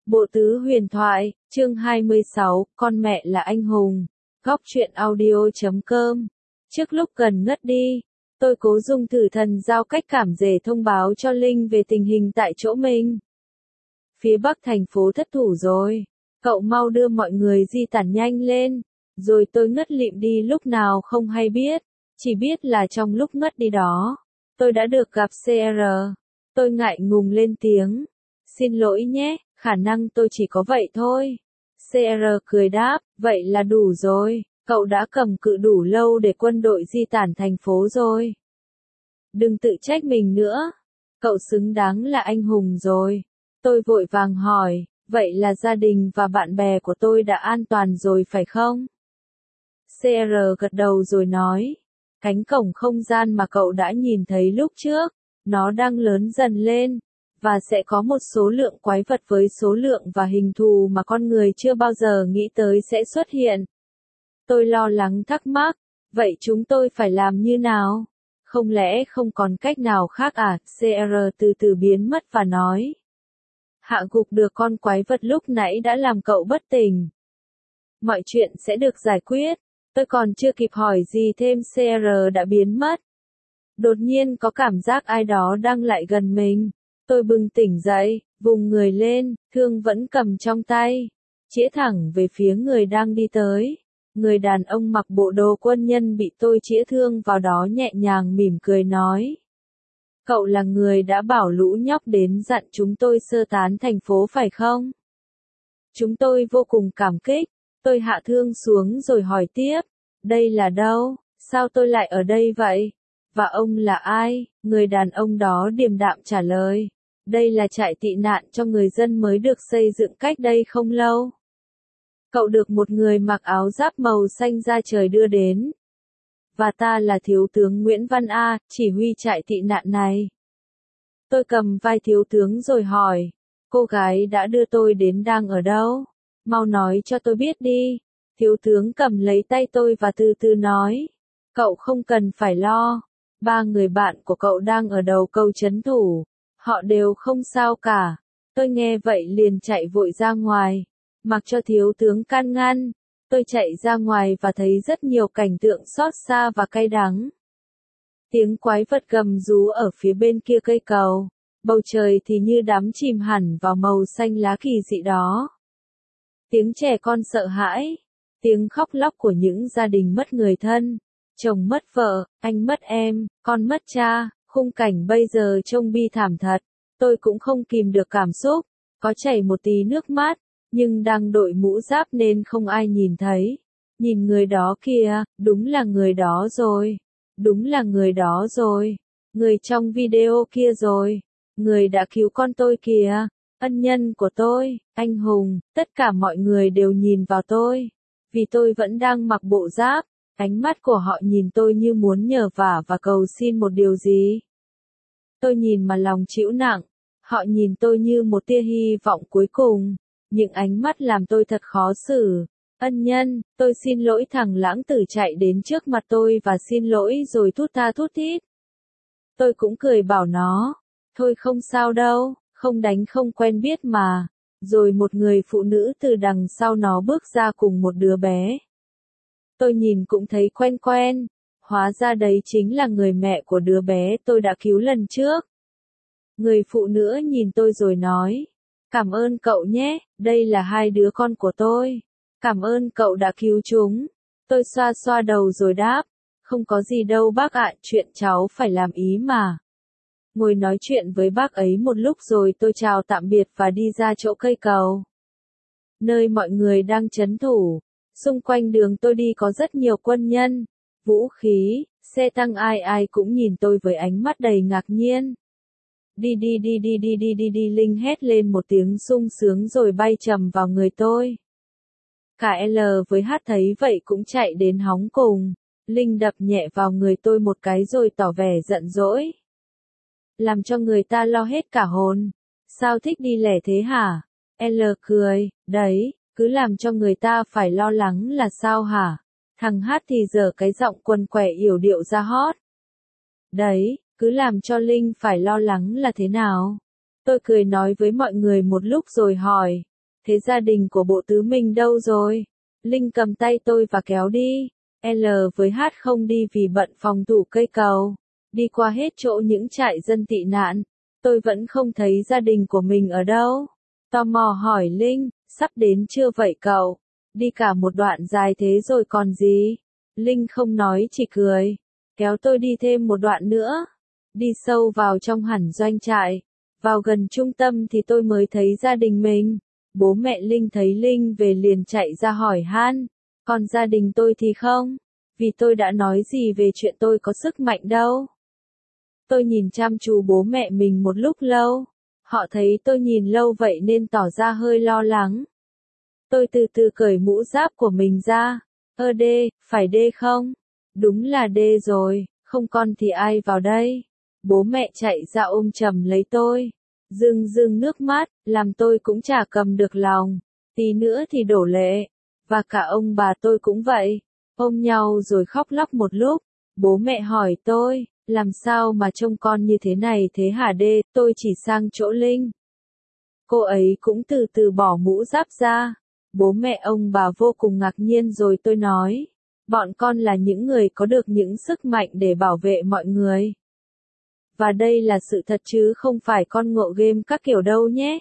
Bộ tứ huyền thoại, chương 26, con mẹ là anh hùng. Góc truyện audio.com. Trước lúc gần ngất đi, tôi cố dùng thử thần giao cách cảm rể thông báo cho Linh về tình hình tại chỗ mình. Phía bắc thành phố thất thủ rồi, cậu mau đưa mọi người di tản nhanh lên. Rồi tôi ngất lịm đi lúc nào không hay biết, chỉ biết là trong lúc ngất đi đó, tôi đã được gặp CR. Tôi ngại ngùng lên tiếng. Xin lỗi nhé, khả năng tôi chỉ có vậy thôi. CR cười đáp, vậy là đủ rồi, cậu đã cầm cự đủ lâu để quân đội di tản thành phố rồi. Đừng tự trách mình nữa, cậu xứng đáng là anh hùng rồi. Tôi vội vàng hỏi, vậy là gia đình và bạn bè của tôi đã an toàn rồi phải không? CR gật đầu rồi nói, cánh cổng không gian mà cậu đã nhìn thấy lúc trước, nó đang lớn dần lên, và sẽ có một số lượng quái vật với số lượng và hình thù mà con người chưa bao giờ nghĩ tới sẽ xuất hiện. Tôi lo lắng thắc mắc, vậy chúng tôi phải làm như nào? Không lẽ không còn cách nào khác à? CR từ từ biến mất và nói, hạ gục được con quái vật lúc nãy đã làm cậu bất tỉnh. Mọi chuyện sẽ được giải quyết. Tôi còn chưa kịp hỏi gì thêm CR đã biến mất. Đột nhiên có cảm giác ai đó đang lại gần mình. Tôi bừng tỉnh dậy, vùng người lên, thương vẫn cầm trong tay, chĩa thẳng về phía người đang đi tới. Người đàn ông mặc bộ đồ quân nhân bị tôi chĩa thương vào đó nhẹ nhàng mỉm cười nói. Cậu là người đã bảo lũ nhóc đến dặn chúng tôi sơ tán thành phố phải không? Chúng tôi vô cùng cảm kích. Tôi hạ thương xuống rồi hỏi tiếp, đây là đâu? Sao tôi lại ở đây vậy? Và ông là ai? Người đàn ông đó điềm đạm trả lời, đây là trại tị nạn cho người dân mới được xây dựng cách đây không lâu. Cậu được một người mặc áo giáp màu xanh da trời đưa đến. Và ta là thiếu tướng Nguyễn Văn A, chỉ huy trại tị nạn này. Tôi cầm vai thiếu tướng rồi hỏi, cô gái đã đưa tôi đến đang ở đâu? Mau nói cho tôi biết đi. Thiếu tướng cầm lấy tay tôi và từ từ nói, cậu không cần phải lo. 3 người bạn của cậu đang ở đầu cầu trấn thủ. Họ đều không sao cả. Tôi nghe vậy liền chạy vội ra ngoài. Mặc cho thiếu tướng can ngăn, tôi chạy ra ngoài và thấy rất nhiều cảnh tượng xót xa và cay đắng. Tiếng quái vật gầm rú ở phía bên kia cây cầu. Bầu trời thì như đắm chìm hẳn vào màu xanh lá kỳ dị đó. Tiếng trẻ con sợ hãi. Tiếng khóc lóc của những gia đình mất người thân. Chồng mất vợ, anh mất em, con mất cha. Khung cảnh bây giờ trông bi thảm thật. Tôi cũng không kìm được cảm xúc. Có chảy một tí nước mắt. Nhưng đang đội mũ giáp nên không ai nhìn thấy. Nhìn người đó kìa, đúng là người đó rồi. Đúng là người đó rồi. Người trong video kia rồi. Người đã cứu con tôi kìa. Ân nhân của tôi, anh hùng, tất cả mọi người đều nhìn vào tôi. Vì tôi vẫn đang mặc bộ giáp, ánh mắt của họ nhìn tôi như muốn nhờ vả và cầu xin một điều gì. Tôi nhìn mà lòng trĩu nặng, họ nhìn tôi như một tia hy vọng cuối cùng. Những ánh mắt làm tôi thật khó xử. Ân nhân, tôi xin lỗi. Thằng lãng tử chạy đến trước mặt tôi và xin lỗi rồi thút tha thút thít. Tôi cũng cười bảo nó, thôi không sao đâu, không đánh không quen biết mà. Rồi một người phụ nữ từ đằng sau nó bước ra cùng một đứa bé. Tôi nhìn cũng thấy quen quen, hóa ra đấy chính là người mẹ của đứa bé tôi đã cứu lần trước. Người phụ nữ nhìn tôi rồi nói, cảm ơn cậu nhé, đây là 2 đứa con của tôi. Cảm ơn cậu đã cứu chúng. Tôi xoa xoa đầu rồi đáp, không có gì đâu bác ạ, chuyện cháu phải làm ý mà. Ngồi nói chuyện với bác ấy một lúc rồi tôi chào tạm biệt và đi ra chỗ cây cầu. Nơi mọi người đang trấn thủ. Xung quanh đường tôi đi có rất nhiều quân nhân, vũ khí, xe tăng, ai ai cũng nhìn tôi với ánh mắt đầy ngạc nhiên. Đi đi đi đi đi đi đi đi, Linh hét lên một tiếng sung sướng rồi bay trầm vào người tôi. Cả L với H thấy vậy cũng chạy đến hóng cùng. Linh đập nhẹ vào người tôi một cái rồi tỏ vẻ giận dỗi. Làm cho người ta lo hết cả hồn. Sao thích đi lẻ thế hả? L cười, đấy, cứ làm cho người ta phải lo lắng là sao hả? Thằng H thì giở cái giọng quần quẻ yểu điệu ra hót. Đấy, cứ làm cho Linh phải lo lắng là thế nào? Tôi cười nói với mọi người một lúc rồi hỏi, Thế gia đình của bộ tứ mình đâu rồi? Linh cầm tay tôi và kéo đi. L với H không đi vì bận phòng thủ cây cầu. Đi qua hết chỗ những trại dân tị nạn. Tôi vẫn không thấy gia đình của mình ở đâu. Tò mò hỏi Linh, sắp đến chưa vậy cậu? Đi cả một đoạn dài thế rồi còn gì? Linh không nói chỉ cười. Kéo tôi đi thêm một đoạn nữa. Đi sâu vào trong hẳn doanh trại. Vào gần trung tâm thì tôi mới thấy gia đình mình. Bố mẹ Linh thấy Linh về liền chạy ra hỏi han. Còn gia đình tôi thì không. Vì tôi đã nói gì về chuyện tôi có sức mạnh đâu. Tôi nhìn chăm chú bố mẹ mình một lúc lâu. Họ thấy tôi nhìn lâu vậy nên tỏ ra hơi lo lắng. Tôi từ từ cởi mũ giáp của mình ra. Đê, phải đê không? Đúng là đê rồi, không con thì ai vào đây? Bố mẹ chạy ra ôm chầm lấy tôi. Rưng rưng nước mắt, làm tôi cũng chả cầm được lòng. Tí nữa thì đổ lệ. Và cả ông bà tôi cũng vậy. Ôm nhau rồi khóc lóc một lúc. Bố mẹ hỏi tôi, làm sao mà trông con như thế này thế hả đê? Tôi chỉ sang chỗ Linh. Cô ấy cũng từ từ bỏ mũ giáp ra. Bố mẹ ông bà vô cùng ngạc nhiên rồi tôi nói. Bọn con là những người có được những sức mạnh để bảo vệ mọi người. Và đây là sự thật chứ không phải con ngộ game các kiểu đâu nhé.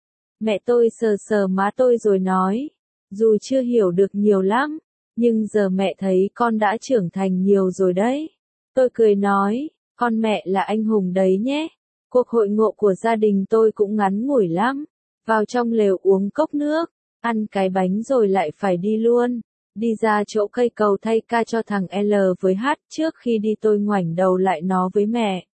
Mẹ tôi sờ sờ má tôi rồi nói. Dù chưa hiểu được nhiều lắm, nhưng giờ mẹ thấy con đã trưởng thành nhiều rồi đấy. Tôi cười nói, con mẹ là anh hùng đấy nhé. Cuộc hội ngộ của gia đình tôi cũng ngắn ngủi lắm. Vào trong lều uống cốc nước, ăn cái bánh rồi lại phải đi luôn. Đi ra chỗ cây cầu thay ca cho thằng L với H. Trước khi đi tôi ngoảnh đầu lại nó với mẹ.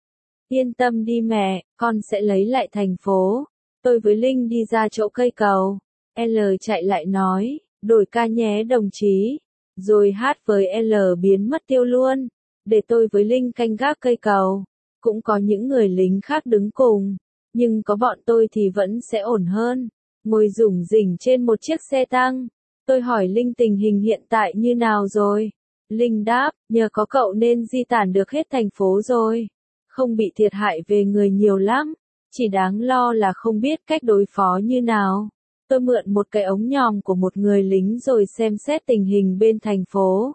Yên tâm đi mẹ, con sẽ lấy lại thành phố. Tôi với Linh đi ra chỗ cây cầu. L chạy lại nói, đổi ca nhé đồng chí. Rồi H với L biến mất tiêu luôn. Để tôi với Linh canh gác cây cầu. Cũng có những người lính khác đứng cùng. Nhưng có bọn tôi thì vẫn sẽ ổn hơn. Ngồi rủng rỉnh trên một chiếc xe tăng. Tôi hỏi Linh tình hình hiện tại như nào rồi. Linh đáp, nhờ có cậu nên di tản được hết thành phố rồi. Không bị thiệt hại về người nhiều lắm. Chỉ đáng lo là không biết cách đối phó như nào. Tôi mượn một cái ống nhòm của một người lính rồi xem xét tình hình bên thành phố.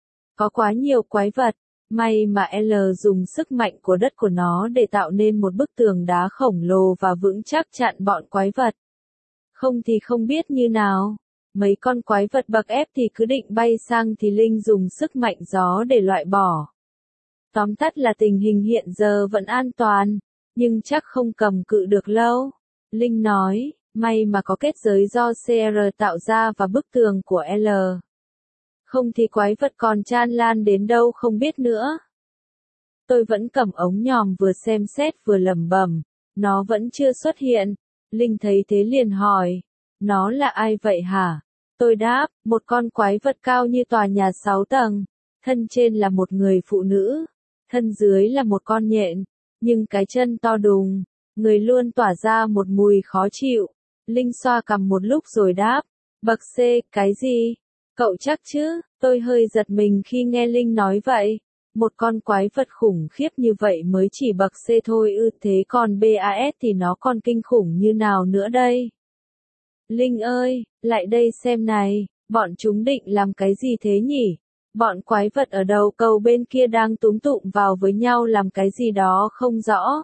Có quá nhiều quái vật. May mà L dùng sức mạnh của đất của nó để tạo nên một bức tường đá khổng lồ và vững chắc chặn bọn quái vật. Không thì không biết như nào. Mấy con quái vật bậc ép thì cứ định bay sang thì Linh dùng sức mạnh gió để loại bỏ. Tóm tắt là tình hình hiện giờ vẫn an toàn, nhưng chắc không cầm cự được lâu. Linh nói, may mà có kết giới do CR tạo ra và bức tường của L. Không thì quái vật còn tràn lan đến đâu không biết nữa. Tôi vẫn cầm ống nhòm vừa xem xét vừa lẩm bẩm, nó vẫn chưa xuất hiện. Linh thấy thế liền hỏi, nó là ai vậy hả? Tôi đáp, một con quái vật cao như tòa nhà 6 tầng. Thân trên là một người phụ nữ. Thân dưới là một con nhện. Nhưng cái chân to đùng. Người luôn tỏa ra một mùi khó chịu. Linh xoa cằm một lúc rồi đáp. Bậc C, cái gì? Cậu chắc chứ? Tôi hơi giật mình khi nghe Linh nói vậy. Một con quái vật khủng khiếp như vậy mới chỉ bậc C thôi ư, thế còn BAS thì nó còn kinh khủng như nào nữa đây? Linh ơi, lại đây xem này, bọn chúng định làm cái gì thế nhỉ? Bọn quái vật ở đầu cầu bên kia đang túm tụm vào với nhau làm cái gì đó không rõ.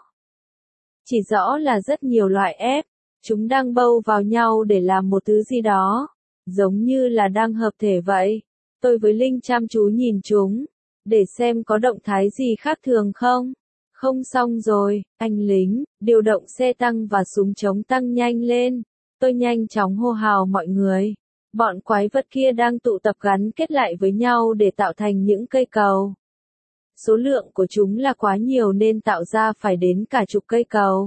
Chỉ rõ là rất nhiều loại ép, chúng đang bâu vào nhau để làm một thứ gì đó, giống như là đang hợp thể vậy. Tôi với Linh chăm chú nhìn chúng, để xem có động thái gì khác thường không. Không xong rồi, anh lính, điều động xe tăng và súng chống tăng nhanh lên. Tôi nhanh chóng hô hào mọi người. Bọn quái vật kia đang tụ tập gắn kết lại với nhau để tạo thành những cây cầu. Số lượng của chúng là quá nhiều nên tạo ra phải đến cả chục cây cầu.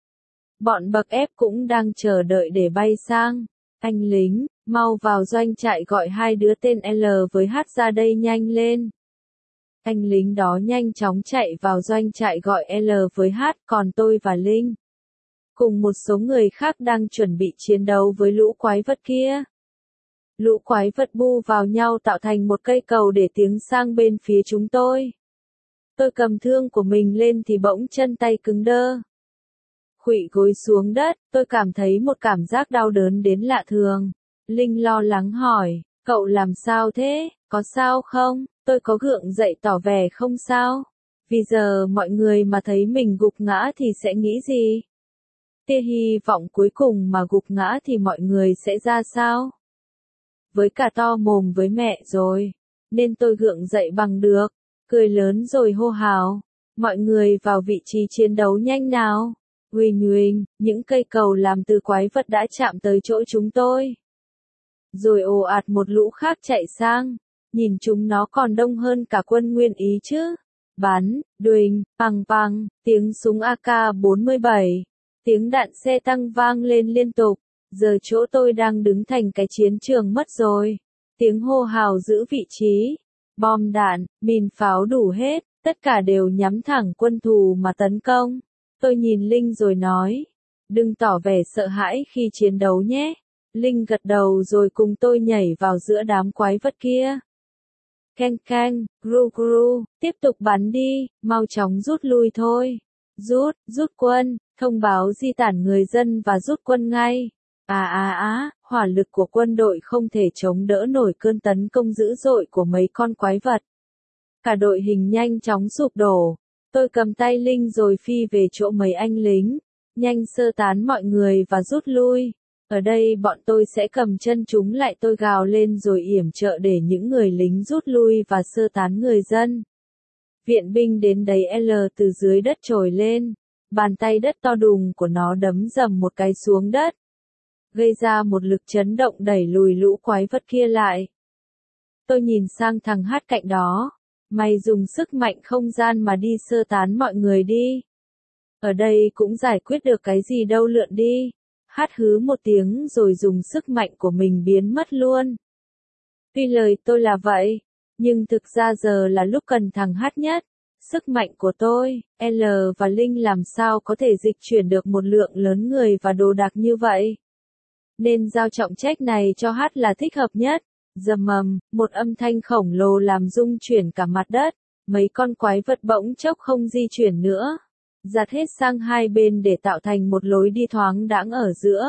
Bọn bậc ép cũng đang chờ đợi để bay sang. Anh lính, mau vào doanh trại gọi hai đứa tên L với H ra đây nhanh lên. Anh lính đó nhanh chóng chạy vào doanh trại gọi L với H, còn tôi và Linh cùng một số người khác đang chuẩn bị chiến đấu với lũ quái vật kia. Lũ quái vật bu vào nhau tạo thành một cây cầu để tiến sang bên phía chúng tôi. Tôi cầm thương của mình lên thì bỗng chân tay cứng đơ. Khuỵu gối xuống đất, tôi cảm thấy một cảm giác đau đớn đến lạ thường. Linh lo lắng hỏi, cậu làm sao thế, có sao không? Tôi có gượng dậy tỏ vẻ không sao. Vì giờ mọi người mà thấy mình gục ngã thì sẽ nghĩ gì? Tia hy vọng cuối cùng mà gục ngã thì mọi người sẽ ra sao? Với cả to mồm với mẹ rồi, nên tôi gượng dậy bằng được, cười lớn rồi hô hào. Mọi người vào vị trí chiến đấu nhanh nào. Huỳnh huỳnh, những cây cầu làm từ quái vật đã chạm tới chỗ chúng tôi. Rồi ồ ạt một lũ khác chạy sang. Nhìn chúng nó còn đông hơn cả quân Nguyên Ý chứ. Bắn, đuỳnh, pằng pằng, tiếng súng AK-47, tiếng đạn xe tăng vang lên liên tục. Giờ chỗ tôi đang đứng thành cái chiến trường mất rồi. Tiếng hô hào giữ vị trí. Bom đạn, mìn pháo đủ hết, tất cả đều nhắm thẳng quân thù mà tấn công. Tôi nhìn Linh rồi nói, đừng tỏ vẻ sợ hãi khi chiến đấu nhé. Linh gật đầu rồi cùng tôi nhảy vào giữa đám quái vật kia. Keng keng, gru gru, tiếp tục bắn đi, mau chóng rút lui thôi. Rút quân, thông báo di tản người dân và rút quân ngay. Hỏa lực của quân đội không thể chống đỡ nổi cơn tấn công dữ dội của mấy con quái vật. Cả đội hình nhanh chóng sụp đổ. Tôi cầm tay Linh rồi phi về chỗ mấy anh lính. Nhanh sơ tán mọi người và rút lui. Ở đây bọn tôi sẽ cầm chân chúng lại, tôi gào lên rồi yểm trợ để những người lính rút lui và sơ tán người dân. Viện binh đến đấy L từ dưới đất trồi lên. Bàn tay đất to đùng của nó đấm dầm một cái xuống đất. Gây ra một lực chấn động đẩy lùi lũ quái vật kia lại. Tôi nhìn sang thằng Hát cạnh đó. Mày dùng sức mạnh không gian mà đi sơ tán mọi người đi. Ở đây cũng giải quyết được cái gì đâu, lượn đi. Hát hứ một tiếng rồi dùng sức mạnh của mình biến mất luôn. Tuy lời tôi là vậy, nhưng thực ra giờ là lúc cần thằng Hát nhất. Sức mạnh của tôi, L và Linh làm sao có thể dịch chuyển được một lượng lớn người và đồ đạc như vậy. Nên giao trọng trách này cho Hát là thích hợp nhất. Rầm mầm, một âm thanh khổng lồ làm rung chuyển cả mặt đất. Mấy con quái vật bỗng chốc không di chuyển nữa. Giạt hết sang hai bên để tạo thành một lối đi thoáng đãng ở giữa.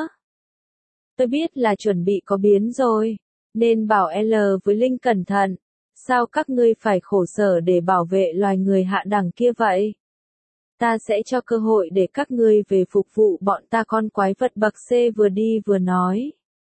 Tôi biết là chuẩn bị có biến rồi. Nên bảo L với Linh cẩn thận. Sao các ngươi phải khổ sở để bảo vệ loài người hạ đẳng kia vậy? Ta sẽ cho cơ hội để các ngươi về phục vụ bọn ta. Con quái vật bậc C vừa đi vừa nói.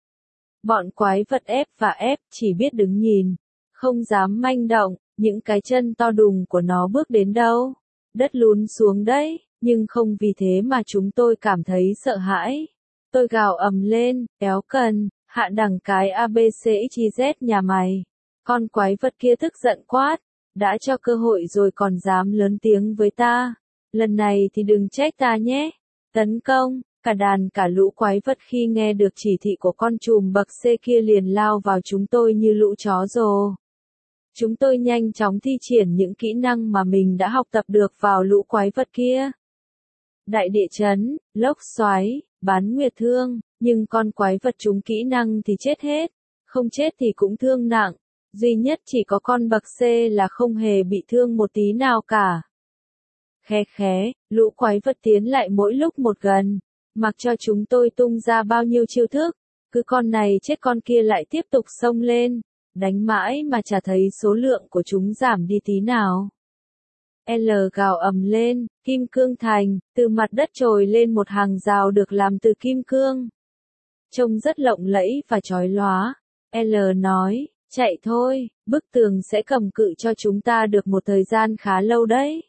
Bọn quái vật F và F chỉ biết đứng nhìn, không dám manh động, những cái chân to đùng của nó bước đến đâu. Đất lún xuống đấy, nhưng không vì thế mà chúng tôi cảm thấy sợ hãi. Tôi gào ầm lên, éo cần, hạ đẳng cái ABCXYZ nhà mày. Con quái vật kia tức giận quát, đã cho cơ hội rồi còn dám lớn tiếng với ta. Lần này thì đừng trách ta nhé. Tấn công. Cả đàn cả lũ quái vật khi nghe được chỉ thị của con trùm bậc C kia liền lao vào chúng tôi như lũ chó rồ. Chúng tôi nhanh chóng thi triển những kỹ năng mà mình đã học tập được vào lũ quái vật kia. Đại địa chấn, lốc xoáy, bán nguyệt thương, nhưng con quái vật chúng kỹ năng thì chết hết. Không chết thì cũng thương nặng. Duy nhất chỉ có con bậc C là không hề bị thương một tí nào cả. Khé khé, lũ quái vật tiến lại mỗi lúc một gần. Mặc cho chúng tôi tung ra bao nhiêu chiêu thức, cứ con này chết con kia lại tiếp tục xông lên, đánh mãi mà chả thấy số lượng của chúng giảm đi tí nào. L gào ầm lên, kim cương thành, từ mặt đất trồi lên một hàng rào được làm từ kim cương. Trông rất lộng lẫy và chói lóa. L nói, chạy thôi, bức tường sẽ cầm cự cho chúng ta được một thời gian khá lâu đấy.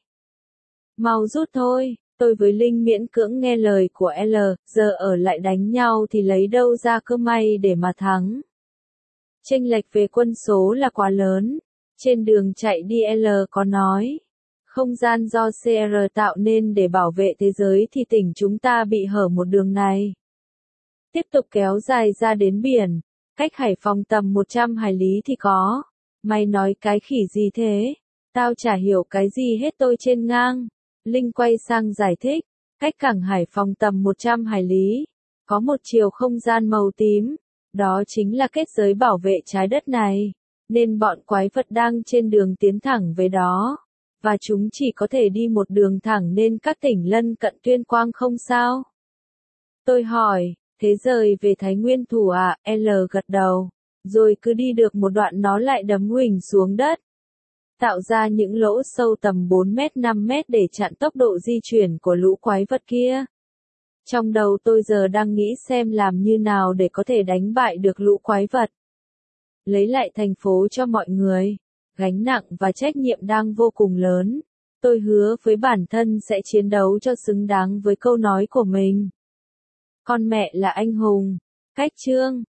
Mau rút thôi. Tôi với Linh miễn cưỡng nghe lời của L, giờ ở lại đánh nhau thì lấy đâu ra cơ may để mà thắng. Chênh lệch về quân số là quá lớn. Trên đường chạy đi L có nói, không gian do CR tạo nên để bảo vệ thế giới thì tỉnh chúng ta bị hở một đường này. Tiếp tục kéo dài ra đến biển, cách Hải Phòng tầm 100 hải lý thì có. Mày nói cái khỉ gì thế? Tao chả hiểu cái gì hết, tôi trên ngang. Linh quay sang giải thích, cách cảng Hải Phòng tầm 100 hải lý, có một chiều không gian màu tím, đó chính là kết giới bảo vệ trái đất này, nên bọn quái vật đang trên đường tiến thẳng về đó. và chúng chỉ có thể đi một đường thẳng nên các tỉnh lân cận Tuyên Quang không sao? Tôi hỏi, thế rời về Thái Nguyên thủ à? L gật đầu. Rồi cứ đi được một đoạn nó lại đấm huỳnh xuống đất, tạo ra những lỗ sâu tầm 4 mét 5 mét để chặn tốc độ di chuyển của lũ quái vật kia. Trong đầu tôi giờ đang nghĩ xem làm như nào để có thể đánh bại được lũ quái vật. Lấy lại thành phố cho mọi người. Gánh nặng và trách nhiệm đang vô cùng lớn. Tôi hứa với bản thân sẽ chiến đấu cho xứng đáng với câu nói của mình. Con mẹ là anh hùng. Cách chương